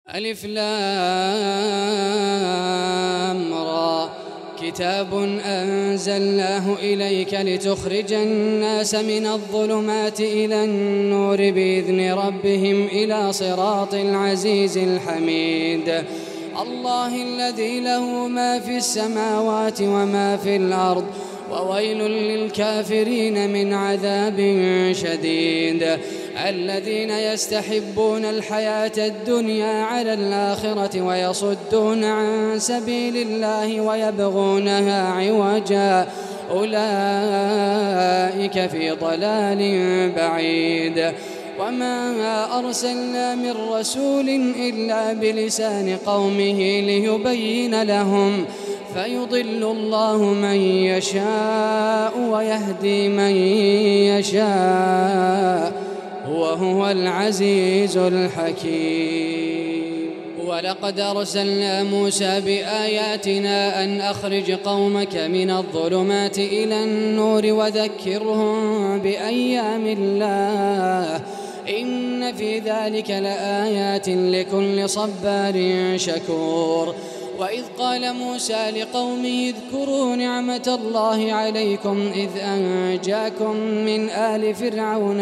ألف لام را كتاب أنزلناه إليك لتخرج الناس من الظلمات إلى النور بإذن ربهم إلى صراط العزيز الحميد الله الذي له ما في السماوات وما في الأرض وويل للكافرين من عذاب شديد الذين يستحبون الحياة الدنيا على الآخرة ويصدون عن سبيل الله ويبغونها عوجا أولئك في ضلال بعيد وما أرسلنا من رسول إلا بلسان قومه ليبين لهم فيضل الله من يشاء ويهدي من يشاء وهو العزيز الحكيم ولقد أرسلنا موسى بآياتنا أن أخرج قومك من الظلمات إلى النور وذكرهم بأيام الله إن في ذلك لآيات لكل صبار شكور وإذ قال موسى لقومه اذكروا نعمة الله عليكم إذ أنجاكم من آل فرعون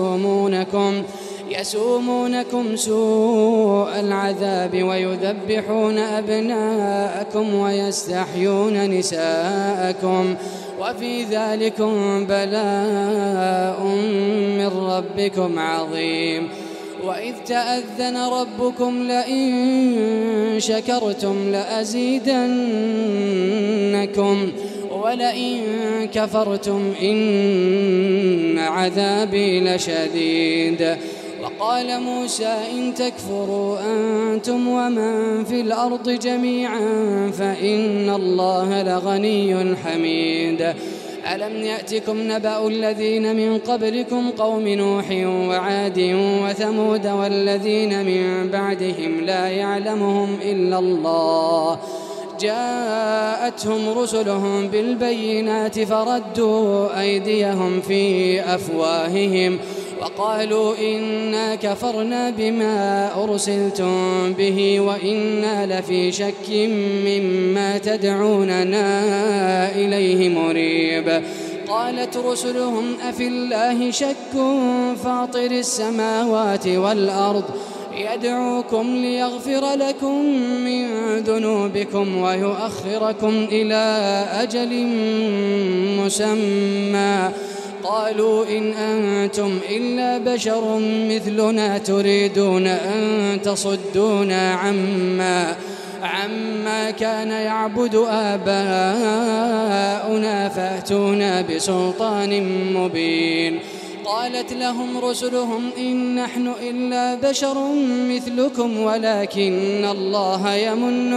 يسومونكم سوء العذاب ويذبحون أبناءكم ويستحيون نساءكم وفي ذلكم بلاء من ربكم عظيم وإذ تأذن ربكم لئن شكرتم لأزيدنكم ولئن كفرتم إن عذابي لشديد وقال موسى إن تكفروا أنتم ومن في الأرض جميعا فإن الله لغني حميد ألم يأتكم نبأ الذين من قبلكم قوم نوح وعاد وثمود والذين من بعدهم لا يعلمهم إلا الله جاءتهم رسلهم بالبينات فردوا أيديهم في أفواههم وقالوا إنا كفرنا بما أرسلتم به وإنا لفي شك مما تدعوننا إليه مريب قالت رسلهم أفي الله شك فاطر السماوات والأرض يدعوكم ليغفر لكم من ذنوبكم ويؤخركم إلى أجل مسمى قالوا إن أنتم إلا بشر مثلنا تريدون أن تصدونا عما كان يعبد آباؤنا فأتونا بسلطان مبين قالت لهم رسلهم إن نحن إلا بشر مثلكم ولكن الله يمن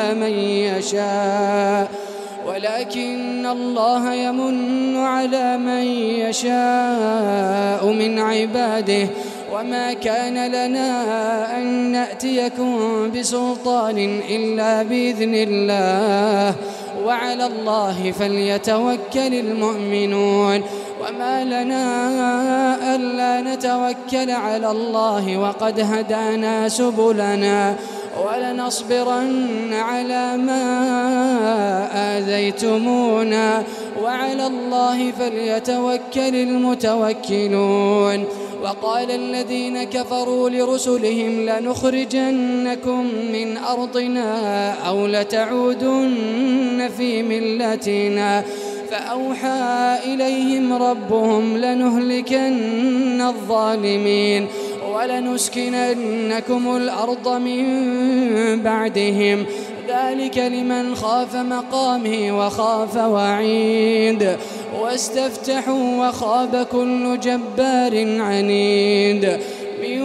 على من يشاء من عباده وما كان لنا أن نأتيكم بسلطان إلا بإذن الله وعلى الله فليتوكل المؤمنون وما لنا ألا نتوكل على الله وقد هدانا سبلنا ولنصبرن على ما آذيتمونا وعلى الله فليتوكل المتوكلون وقال الذين كفروا لرسلهم لنخرجنكم من أرضنا أو لتعودن في ملتنا فأوحى إليهم ربهم لنهلكن الظالمين ولنسكننكم الأرض من بعدهم ذلك لمن خاف مقامي وخاف وعيد واستفتحوا وخاب كل جبار عنيد من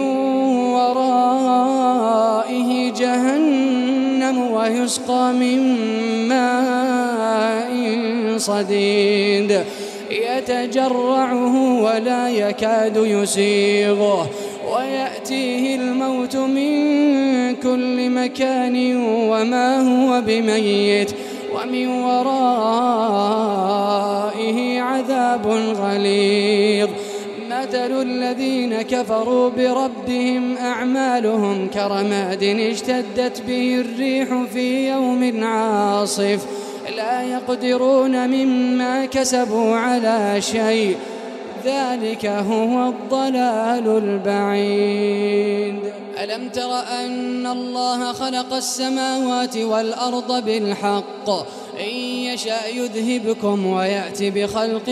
ورائه جهنم ويسقى من ماء صديد يتجرعه ولا يكاد يسيغه ويأتيه الموت من كل مكان وما هو بميت ومن ورائه عذاب غليظ مثل الذين كفروا بربهم أعمالهم كرماد اشتدت به الريح في يوم عاصف لا يقدرون مما كسبوا على شيء ذلك هو الضلال البعيد. ألم تر أن الله خلق السماوات والأرض بالحق إن يشاء يذهبكم ويأتي بخلق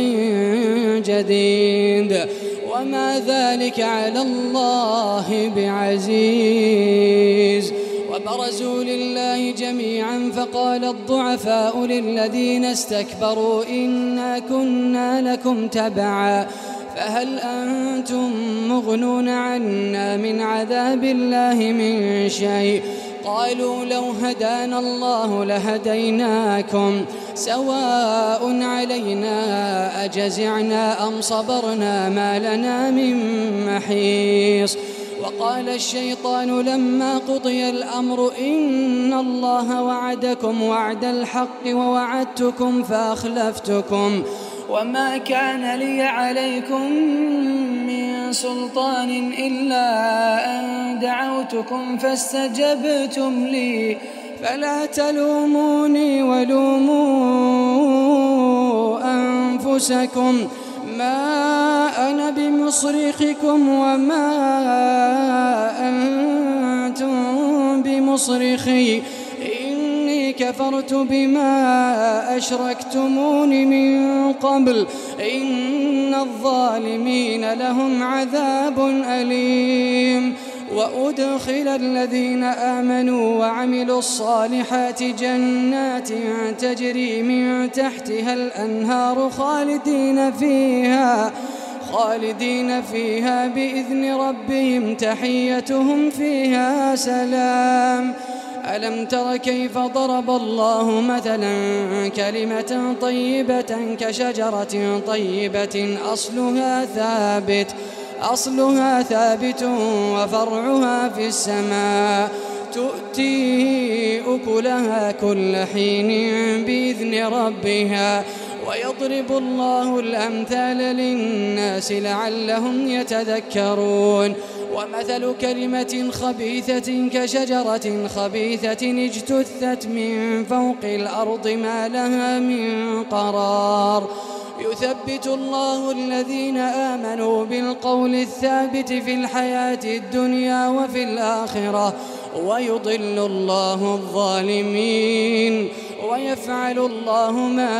جديد وما ذلك على الله بعزيز. وبرزوا لله جميعا فقال الضعفاء للذين استكبروا إنا كنا لكم تبعا فهل أنتم مغنون عنا من عذاب الله من شيء قالوا لو هدانا الله لهديناكم سواء علينا أجزعنا أم صبرنا ما لنا من محيص. وقال الشيطان لما قضي الأمر إن الله وعدكم وعد الحق ووعدتكم فأخلفتكم وما كان لي عليكم من سلطان إلا أن دعوتكم فاستجبتم لي فلا تلوموني ولوموا أنفسكم ما أنا بمصرخكم وما أنتم بمصرخي إني كفرت بما أشركتمون من قبل إن الظالمين لهم عذاب أليم. وأدخل الذين آمنوا وعملوا الصالحات جنات تجري من تحتها الأنهار خالدين فيها بإذن ربهم تحيتهم فيها سلام. ألم تر كيف ضرب الله مثلا كلمة طيبة كشجرة طيبة أصلها ثابت وفرعها في السماء تؤتي أكلها كل حين بإذن ربها ويضرب الله الأمثال للناس لعلهم يتذكرون. ومثل كلمة خبيثة كشجرة خبيثة اجتثت من فوق الأرض ما لها من قرار يثبت الله الذين آمنوا بالقول الثابت في الحياة الدنيا وفي الآخرة ويضل الله الظالمين ويفعل الله ما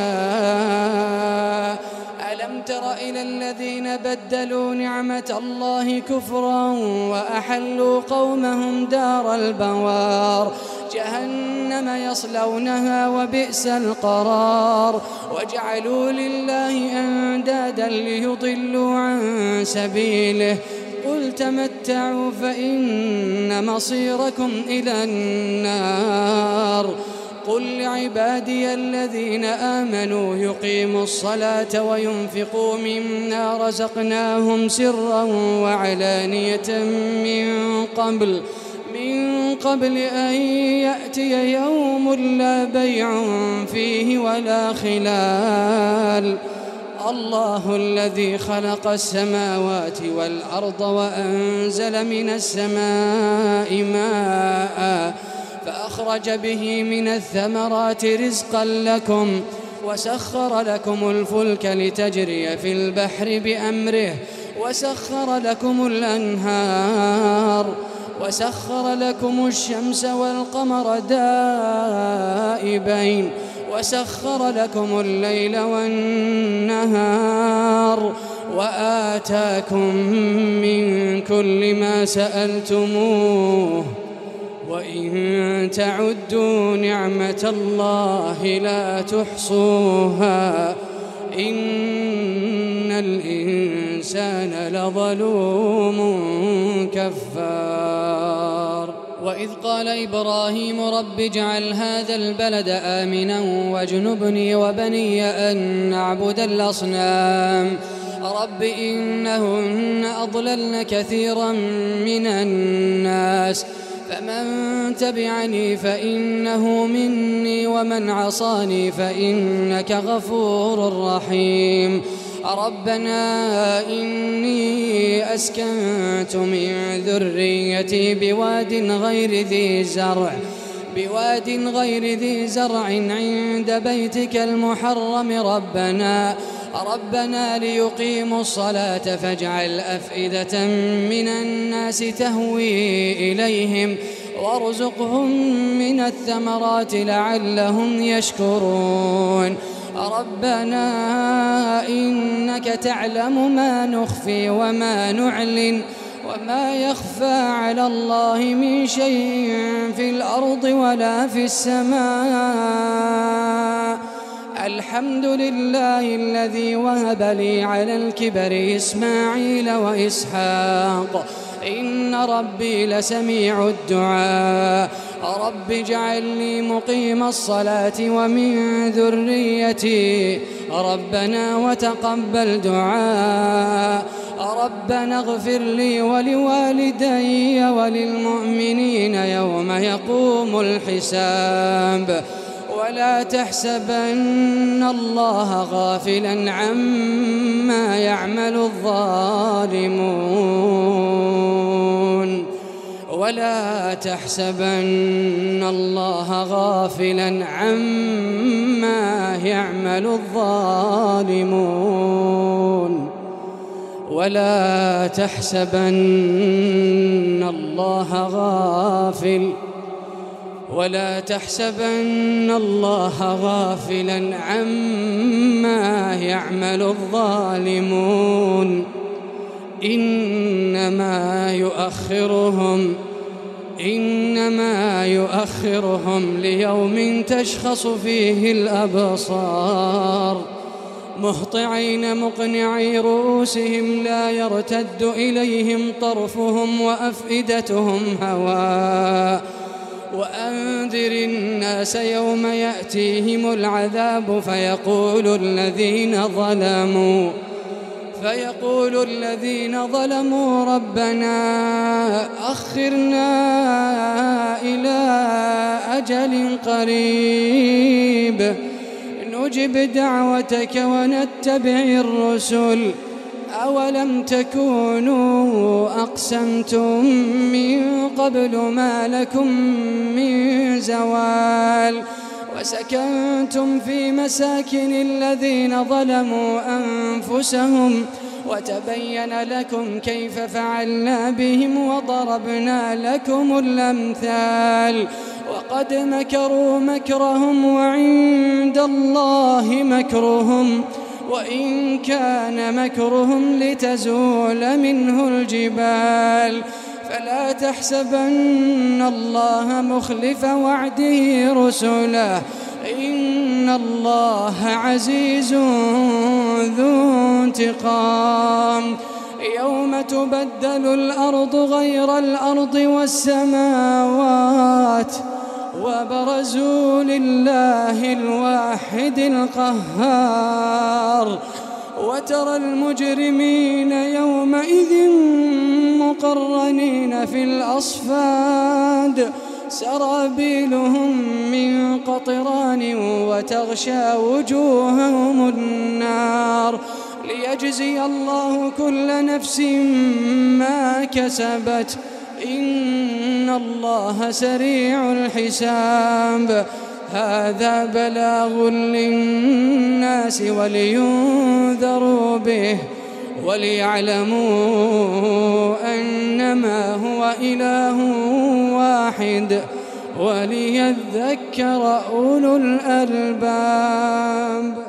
يشاء. ألم تر إلى الذين بدلوا نعمة الله كفرا وأحلوا قومهم دار البوار جهنم يصلونها وبئس القرار وجعلوا لله أندادا ليضلوا عن سبيله قل تمتعوا فإن مصيركم إلى النار. قل لعبادي الذين آمنوا يقيموا الصلاة وينفقوا مما رزقناهم سرا وعلانية من قبل أن يأتي يوم لا بيع فيه ولا خلال. الله الذي خلق السماوات والأرض وأنزل من السماء ماء فأخرج به من الثمرات رزقا لكم وسخر لكم الفلك لتجري في البحر بأمره وسخر لكم الأنهار وسخر لكم الشمس والقمر دائبين وسخر لكم الليل والنهار وآتاكم من كل ما سألتموه وإن تعدوا نعمة الله لا تحصوها إن الإنسان لظلوم كفار. وإذ قال إبراهيم رب اجعل هذا البلد آمنا واجنبني وبني أن نعبد الأصنام رب إنهن أضللن كثيرا من الناس فمن تبعني فإنه مني ومن عصاني فإنك غفور رحيم. ربنا إني أسكنت من ذريتي بواد غير ذي زرع عند بيتك المحرم ربنا ليقيموا الصلاة فاجعل أفئدة من الناس تهوي إليهم وارزقهم من الثمرات لعلهم يشكرون ربنا إنك تعلم ما نخفي وما نعلن وما يخفى على الله من شيء في الأرض ولا في السماء الحمد لله الذي وهب لي على الكبر إسماعيل وإسحاق إن ربي لسميع الدعاء رب اجعلني مقيم الصلاة ومن ذريتي ربنا وتقبل دعاء ربنا اغفر لي ولوالدي وللمؤمنين يوم يقوم الحساب ولا تحسبن الله غافلا عما يعمل الظالمون ولا تحسبن الله غافلا عما يعمل الظالمون ولا تحسبن الله غافلا عما يعمل الظالمون إنما يؤخرهم ليوم تشخص فيه الأبصار مهطعين مقنعي رؤوسهم لا يرتد إليهم طرفهم وأفئدتهم هواء وأنذر الناس يوم يأتيهم العذاب فيقول الذين ظلموا ربنا أخرنا إلى أجل قريب نجب دعوتك ونتبع الرسل أولم تكونوا أقسمتم من قبل ما لكم من زوال وسكنتم في مساكن الذين ظلموا أنفسهم وتبين لكم كيف فعلنا بهم وضربنا لكم الأمثال وقد مكروا مكرهم وعند الله مكرهم وإن كان مكرهم لتزول منه الجبال فلا تحسبن الله مخلف وعده رسله إن الله عزيز ذو انتقام يوم تبدل الأرض غير الأرض والسماوات وبرزوا لله الواحد القهار وترى المجرمين يومئذ مقرنين في الأصفاد سرابيلهم من قطران وتغشى وجوههم النار ليجزي الله كل نفس ما كسبت إن الله سريع الحساب هذا بلاغ للناس ولينذروا به وليعلموا أنما هو إله واحد وليذكر أولو الألباب.